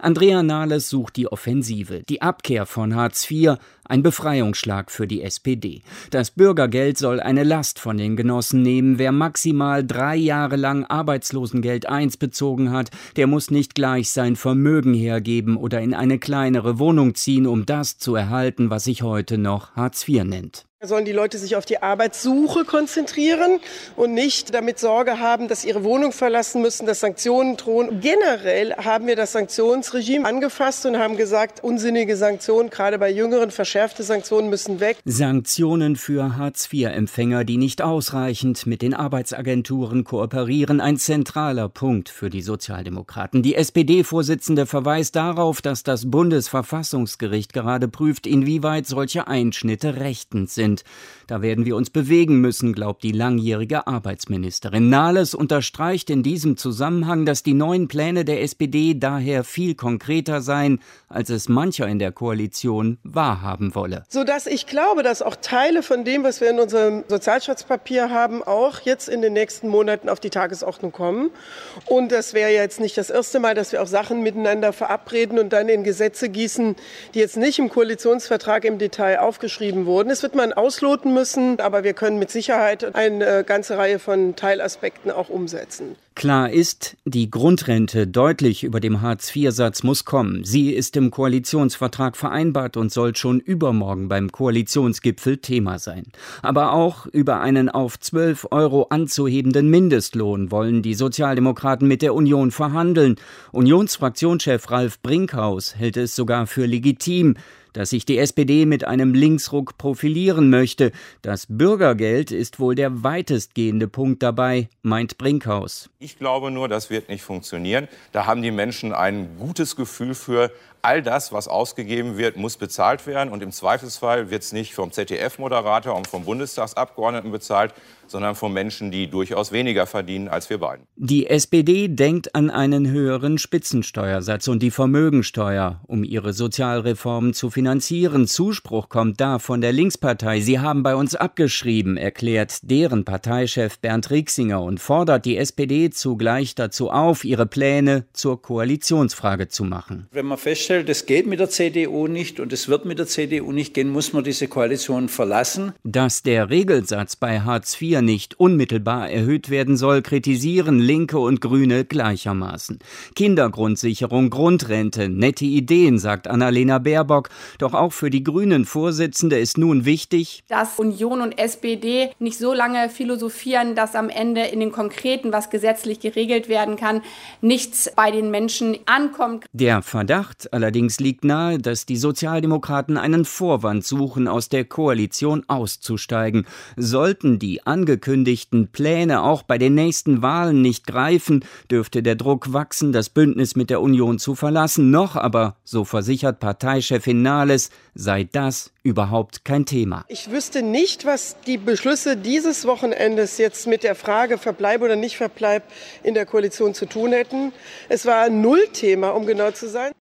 Andrea Nahles sucht die Offensive, die Abkehr von Hartz IV, ein Befreiungsschlag für die SPD. Das Bürgergeld soll eine Last von den Genossen nehmen. Wer maximal 3 Jahre lang Arbeitslosengeld I bezogen hat, der muss nicht gleich sein Vermögen hergeben oder in eine kleinere Wohnung ziehen, um das zu erhalten, was sich heute noch Hartz IV nennt. Sollen die Leute sich auf die Arbeitssuche konzentrieren und nicht damit Sorge haben, dass ihre Wohnung verlassen müssen, dass Sanktionen drohen. Generell haben wir das Sanktionsregime angefasst und haben gesagt, unsinnige Sanktionen, gerade bei Jüngeren, verschärfte Sanktionen müssen weg. Sanktionen für Hartz-IV-Empfänger, die nicht ausreichend mit den Arbeitsagenturen kooperieren, ein zentraler Punkt für die Sozialdemokraten. Die SPD-Vorsitzende verweist darauf, dass das Bundesverfassungsgericht gerade prüft, inwieweit solche Einschnitte rechtens sind. Da werden wir uns bewegen müssen, glaubt die langjährige Arbeitsministerin. Nahles unterstreicht in diesem Zusammenhang, dass die neuen Pläne der SPD daher viel konkreter seien, als es mancher in der Koalition wahrhaben wolle. Sodass ich glaube, dass auch Teile von dem, was wir in unserem Sozialschutzpapier haben, auch jetzt in den nächsten Monaten auf die Tagesordnung kommen. Und das wäre jetzt nicht das erste Mal, dass wir auch Sachen miteinander verabreden und dann in Gesetze gießen, die jetzt nicht im Koalitionsvertrag im Detail aufgeschrieben wurden. Es wird man ausloten müssen, aber wir können mit Sicherheit eine ganze Reihe von Teilaspekten auch umsetzen. Klar ist, die Grundrente deutlich über dem Hartz-IV-Satz muss kommen. Sie ist im Koalitionsvertrag vereinbart und soll schon übermorgen beim Koalitionsgipfel Thema sein. Aber auch über einen auf 12 € anzuhebenden Mindestlohn wollen die Sozialdemokraten mit der Union verhandeln. Unionsfraktionschef Ralf Brinkhaus hält es sogar für legitim, dass sich die SPD mit einem Linksruck profilieren möchte. Das Bürgergeld ist wohl der weitestgehende Punkt dabei, meint Brinkhaus. Ich glaube nur, das wird nicht funktionieren. Da haben die Menschen ein gutes Gefühl für. All das, was ausgegeben wird, muss bezahlt werden. Und im Zweifelsfall wird es nicht vom ZDF-Moderator und vom Bundestagsabgeordneten bezahlt, sondern von Menschen, die durchaus weniger verdienen als wir beiden. Die SPD denkt an einen höheren Spitzensteuersatz und die Vermögensteuer, um ihre Sozialreformen zu finanzieren. Zuspruch kommt da von der Linkspartei. Sie haben bei uns abgeschrieben, erklärt deren Parteichef Bernd Rixinger und fordert die SPD zugleich dazu auf, ihre Pläne zur Koalitionsfrage zu machen. Wenn man feststellt, es geht mit der CDU nicht und es wird mit der CDU nicht gehen, muss man diese Koalition verlassen. Dass der Regelsatz bei Hartz IV nicht unmittelbar erhöht werden soll, kritisieren Linke und Grüne gleichermaßen. Kindergrundsicherung, Grundrente, nette Ideen, sagt Annalena Baerbock. Doch auch für die Grünen-Vorsitzende ist nun wichtig, dass Union und SPD nicht so lange philosophieren, dass am Ende in den Konkreten, was gesetzlich geregelt werden kann, nichts bei den Menschen ankommt. Der Verdacht allerdings liegt nahe, dass die Sozialdemokraten einen Vorwand suchen, aus der Koalition auszusteigen. Sollten die angekündigten Pläne auch bei den nächsten Wahlen nicht greifen, dürfte der Druck wachsen, das Bündnis mit der Union zu verlassen. Noch aber, so versichert Parteichefin Nahles, sei das überhaupt kein Thema. Ich wüsste nicht, was die Beschlüsse dieses Wochenendes jetzt mit der Frage Verbleib oder nicht Verbleib in der Koalition zu tun hätten. Es war ein Nullthema, um genau zu sein.